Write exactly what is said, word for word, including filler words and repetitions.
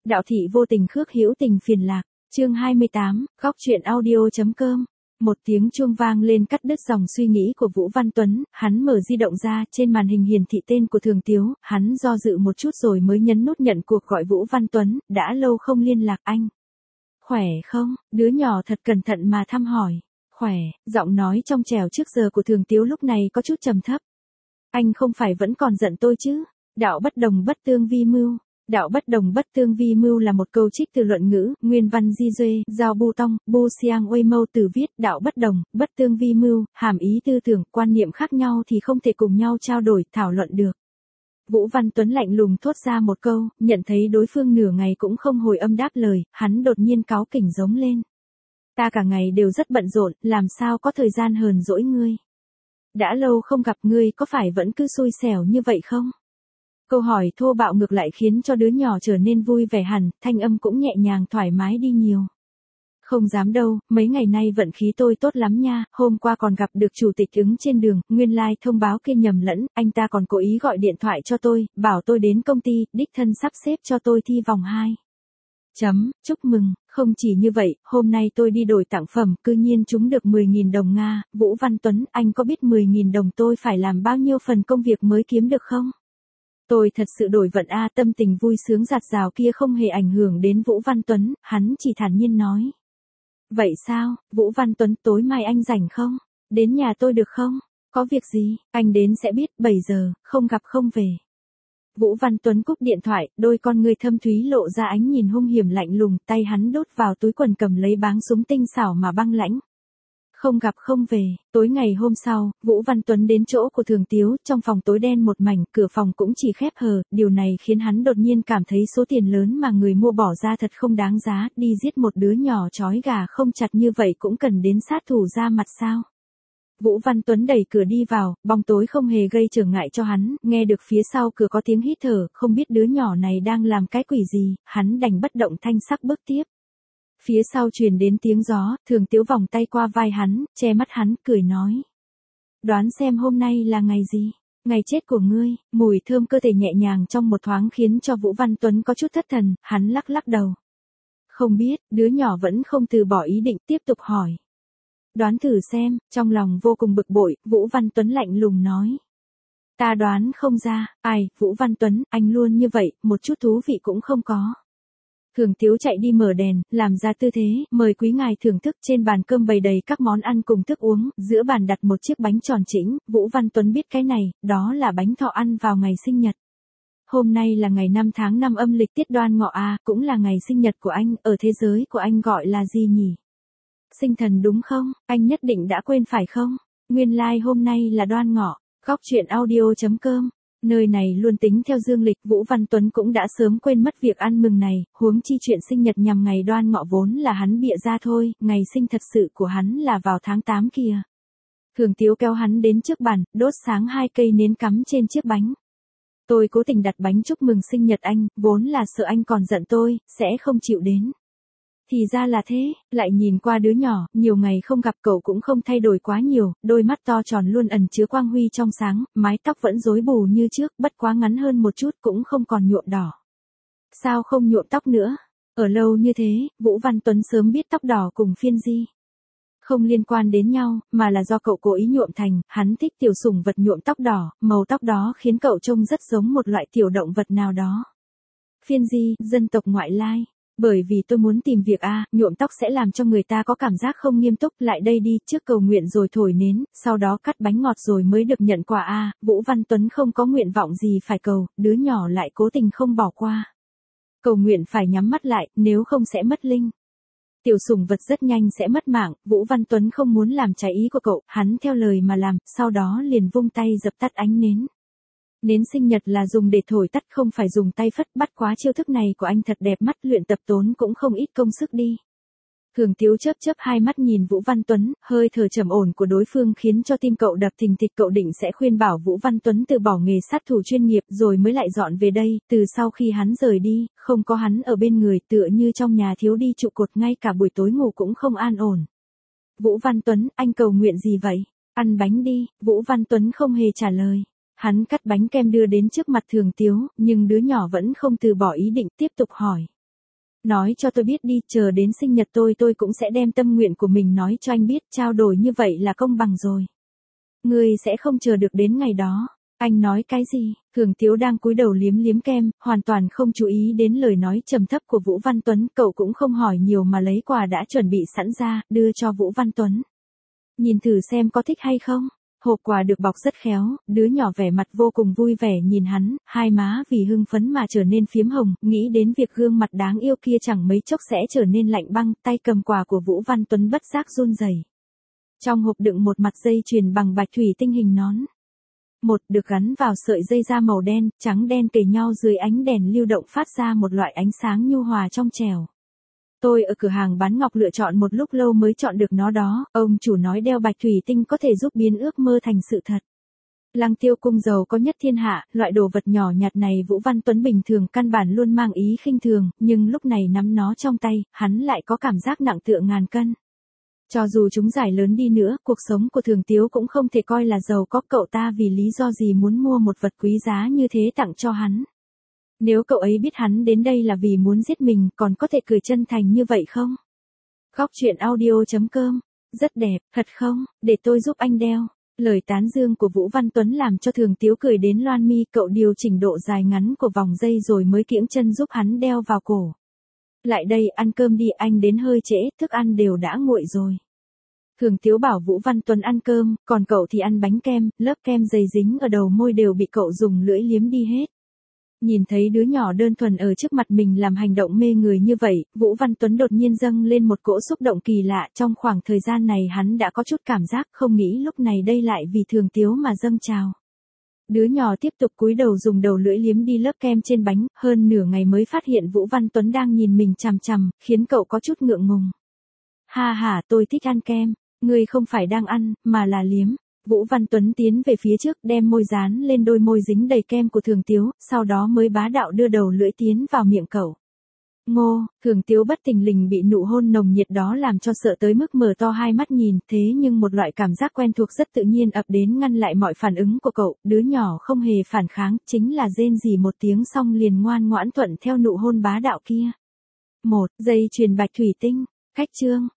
Đạo thị vô tình khước hữu tình phiền lạc, chương hai mươi tám, góc chuyện audio.com. Một tiếng chuông vang lên cắt đứt dòng suy nghĩ của Vũ Văn Tuấn, hắn mở di động ra, trên màn hình hiển thị tên của Thường Tiếu, hắn do dự một chút rồi mới nhấn nút nhận cuộc gọi. Vũ Văn Tuấn, đã lâu không liên lạc anh. Khỏe không? Đứa nhỏ thật cẩn thận mà thăm hỏi. Khỏe, giọng nói trong trẻo trước giờ của Thường Tiếu lúc này có chút trầm thấp. Anh không phải vẫn còn giận tôi chứ? Đạo bất đồng bất tương vi mưu. Đạo bất đồng bất tương vi mưu là một câu trích từ luận ngữ, nguyên văn di duê, giao bu tong, bu siang uê mâu từ viết, đạo bất đồng, bất tương vi mưu, hàm ý tư tưởng, quan niệm khác nhau thì không thể cùng nhau trao đổi, thảo luận được. Vũ Văn Tuấn lạnh lùng thốt ra một câu, nhận thấy đối phương nửa ngày cũng không hồi âm đáp lời, hắn đột nhiên cáu kỉnh giống lên. Ta cả ngày đều rất bận rộn, làm sao có thời gian hờn dỗi ngươi. Đã lâu không gặp ngươi, có phải vẫn cứ xui xẻo như vậy không? Câu hỏi thô bạo ngược lại khiến cho đứa nhỏ trở nên vui vẻ hẳn, thanh âm cũng nhẹ nhàng thoải mái đi nhiều. Không dám đâu, mấy ngày nay vận khí tôi tốt lắm nha, hôm qua còn gặp được chủ tịch ứng trên đường, nguyên lai like thông báo kia nhầm lẫn, anh ta còn cố ý gọi điện thoại cho tôi, bảo tôi đến công ty, đích thân sắp xếp cho tôi thi vòng hai. Chấm, chúc mừng, không chỉ như vậy, hôm nay tôi đi đổi tặng phẩm, cư nhiên trúng được mười nghìn đồng Nga, Vũ Văn Tuấn, anh có biết mười nghìn đồng tôi phải làm bao nhiêu phần công việc mới kiếm được không? Tôi thật sự đổi vận a. Tâm tình vui sướng dạt dào kia không hề ảnh hưởng đến Vũ Văn Tuấn, hắn chỉ thản nhiên nói. Vậy sao, Vũ Văn Tuấn, tối mai anh rảnh không? Đến nhà tôi được không? Có việc gì, anh đến sẽ biết, bảy giờ, không gặp không về. Vũ Văn Tuấn cúp điện thoại, đôi con người thâm thúy lộ ra ánh nhìn hung hiểm lạnh lùng, tay hắn đút vào túi quần cầm lấy báng súng tinh xảo mà băng lãnh. Không gặp không về. Tối ngày hôm sau, Vũ Văn Tuấn đến chỗ của Thường Tiếu, trong phòng tối đen một mảnh, cửa phòng cũng chỉ khép hờ, điều này khiến hắn đột nhiên cảm thấy số tiền lớn mà người mua bỏ ra thật không đáng giá, đi giết một đứa nhỏ trói gà không chặt như vậy cũng cần đến sát thủ ra mặt sao. Vũ Văn Tuấn đẩy cửa đi vào, bóng tối không hề gây trở ngại cho hắn, nghe được phía sau cửa có tiếng hít thở, không biết đứa nhỏ này đang làm cái quỷ gì, hắn đành bất động thanh sắc bước tiếp. Phía sau truyền đến tiếng gió, Thường Tiếu vòng tay qua vai hắn, che mắt hắn, cười nói. Đoán xem hôm nay là ngày gì? Ngày chết của ngươi. Mùi thơm cơ thể nhẹ nhàng trong một thoáng khiến cho Vũ Văn Tuấn có chút thất thần, hắn lắc lắc đầu. Không biết, đứa nhỏ vẫn không từ bỏ ý định, tiếp tục hỏi. Đoán thử xem, trong lòng vô cùng bực bội, Vũ Văn Tuấn lạnh lùng nói. Ta đoán không ra, ai, Vũ Văn Tuấn, anh luôn như vậy, một chút thú vị cũng không có. Thường Tiếu chạy đi mở đèn, làm ra tư thế, mời quý ngài thưởng thức. Trên bàn cơm bày đầy các món ăn cùng thức uống, giữa bàn đặt một chiếc bánh tròn chỉnh, Vũ Văn Tuấn biết cái này, đó là bánh thọ ăn vào ngày sinh nhật. Hôm nay là ngày năm tháng năm âm lịch tiết Đoan Ngọ a, cũng là ngày sinh nhật của anh, ở thế giới của anh gọi là gì nhỉ? Sinh thần đúng không? Anh nhất định đã quên phải không? Nguyên lai like hôm nay là Đoan Ngọ. Góc chuyện audio.com. Nơi này luôn tính theo dương lịch, Vũ Văn Tuấn cũng đã sớm quên mất việc ăn mừng này, huống chi chuyện sinh nhật nhằm ngày Đoan Ngọ vốn là hắn bịa ra thôi, ngày sinh thật sự của hắn là vào tháng tám kia. Thường Tiếu kéo hắn đến trước bàn, đốt sáng hai cây nến cắm trên chiếc bánh. Tôi cố tình đặt bánh chúc mừng sinh nhật anh, vốn là sợ anh còn giận tôi, sẽ không chịu đến. Thì ra là thế, lại nhìn qua đứa nhỏ, nhiều ngày không gặp cậu cũng không thay đổi quá nhiều, đôi mắt to tròn luôn ẩn chứa quang huy trong sáng, mái tóc vẫn rối bù như trước, bất quá ngắn hơn một chút cũng không còn nhuộm đỏ. Sao không nhuộm tóc nữa? Ở lâu như thế, Vũ Văn Tuấn sớm biết tóc đỏ cùng phiên di không liên quan đến nhau, mà là do cậu cố ý nhuộm thành, hắn thích tiểu sủng vật nhuộm tóc đỏ, màu tóc đó khiến cậu trông rất giống một loại tiểu động vật nào đó. Phiên di, dân tộc ngoại lai. Bởi vì tôi muốn tìm việc a, à, nhuộm tóc sẽ làm cho người ta có cảm giác không nghiêm túc, lại đây đi, trước cầu nguyện rồi thổi nến, sau đó cắt bánh ngọt rồi mới được nhận quà a. À, Vũ Văn Tuấn không có nguyện vọng gì phải cầu, đứa nhỏ lại cố tình không bỏ qua. Cầu nguyện phải nhắm mắt lại, nếu không sẽ mất linh. Tiểu sủng vật rất nhanh sẽ mất mạng, Vũ Văn Tuấn không muốn làm trái ý của cậu, hắn theo lời mà làm, sau đó liền vung tay dập tắt ánh nến. Nến sinh nhật là dùng để thổi tắt không phải dùng tay phất, bắt quá chiêu thức này của anh thật đẹp mắt, luyện tập tốn cũng không ít công sức đi. Thường Tiếu chớp chớp hai mắt nhìn Vũ Văn Tuấn, hơi thở trầm ổn của đối phương khiến cho tim cậu đập thình thịch, cậu định sẽ khuyên bảo Vũ Văn Tuấn từ bỏ nghề sát thủ chuyên nghiệp rồi mới lại dọn về đây, từ sau khi hắn rời đi, không có hắn ở bên người tựa như trong nhà thiếu đi trụ cột, ngay cả buổi tối ngủ cũng không an ổn. Vũ Văn Tuấn, anh cầu nguyện gì vậy? Ăn bánh đi, Vũ Văn Tuấn không hề trả lời. Hắn cắt bánh kem đưa đến trước mặt Thường Tiếu, nhưng đứa nhỏ vẫn không từ bỏ ý định, tiếp tục hỏi. Nói cho tôi biết đi, chờ đến sinh nhật tôi tôi cũng sẽ đem tâm nguyện của mình nói cho anh biết, trao đổi như vậy là công bằng rồi. Ngươi sẽ không chờ được đến ngày đó. Anh nói cái gì? Thường Tiếu đang cúi đầu liếm liếm kem, hoàn toàn không chú ý đến lời nói trầm thấp của Vũ Văn Tuấn, cậu cũng không hỏi nhiều mà lấy quà đã chuẩn bị sẵn ra, đưa cho Vũ Văn Tuấn. Nhìn thử xem có thích hay không? Hộp quà được bọc rất khéo, đứa nhỏ vẻ mặt vô cùng vui vẻ nhìn hắn, hai má vì hưng phấn mà trở nên phiếm hồng, nghĩ đến việc gương mặt đáng yêu kia chẳng mấy chốc sẽ trở nên lạnh băng, tay cầm quà của Vũ Văn Tuấn bất giác run rẩy. Trong hộp đựng một mặt dây chuyền bằng bạch thủy tinh hình nón. Một được gắn vào sợi dây da màu đen, trắng đen kề nhau dưới ánh đèn lưu động phát ra một loại ánh sáng nhu hòa trong trẻo. Tôi ở cửa hàng bán ngọc lựa chọn một lúc lâu mới chọn được nó đó, ông chủ nói đeo bạch thủy tinh có thể giúp biến ước mơ thành sự thật. Lăng Tiêu cung giàu có nhất thiên hạ, loại đồ vật nhỏ nhặt này Vũ Văn Tuấn bình thường căn bản luôn mang ý khinh thường, nhưng lúc này nắm nó trong tay, hắn lại có cảm giác nặng tựa ngàn cân. Cho dù chúng giải lớn đi nữa, cuộc sống của Thường Tiếu cũng không thể coi là giàu có, cậu ta vì lý do gì muốn mua một vật quý giá như thế tặng cho hắn. Nếu cậu ấy biết hắn đến đây là vì muốn giết mình, còn có thể cười chân thành như vậy không? Góc truyện audio chấm com. Rất đẹp, thật không? Để tôi giúp anh đeo. Lời tán dương của Vũ Văn Tuấn làm cho Thường Tiếu cười đến loan mi, cậu điều chỉnh độ dài ngắn của vòng dây rồi mới kiễng chân giúp hắn đeo vào cổ. Lại đây, ăn cơm đi, anh đến hơi trễ, thức ăn đều đã nguội rồi. Thường Tiếu bảo Vũ Văn Tuấn ăn cơm, còn cậu thì ăn bánh kem, lớp kem dày dính ở đầu môi đều bị cậu dùng lưỡi liếm đi hết. Nhìn thấy đứa nhỏ đơn thuần ở trước mặt mình làm hành động mê người như vậy, Vũ Văn Tuấn đột nhiên dâng lên một cỗ xúc động kỳ lạ, trong khoảng thời gian này hắn đã có chút cảm giác, không nghĩ lúc này đây lại vì Thường Tiếu mà dâng trào. Đứa nhỏ tiếp tục cúi đầu dùng đầu lưỡi liếm đi lớp kem trên bánh, hơn nửa ngày mới phát hiện Vũ Văn Tuấn đang nhìn mình chằm chằm, khiến cậu có chút ngượng ngùng. Ha ha, tôi thích ăn kem, ngươi không phải đang ăn, mà là liếm. Vũ Văn Tuấn tiến về phía trước đem môi dán lên đôi môi dính đầy kem của Thường Tiếu, sau đó mới bá đạo đưa đầu lưỡi tiến vào miệng cậu. Ngô, Thường Tiếu bất thình lình bị nụ hôn nồng nhiệt đó làm cho sợ tới mức mở to hai mắt nhìn, thế nhưng một loại cảm giác quen thuộc rất tự nhiên ập đến ngăn lại mọi phản ứng của cậu, đứa nhỏ không hề phản kháng, chính là rên rỉ một tiếng xong liền ngoan ngoãn thuận theo nụ hôn bá đạo kia. Một, dây chuyền bạch thủy tinh, khách chương.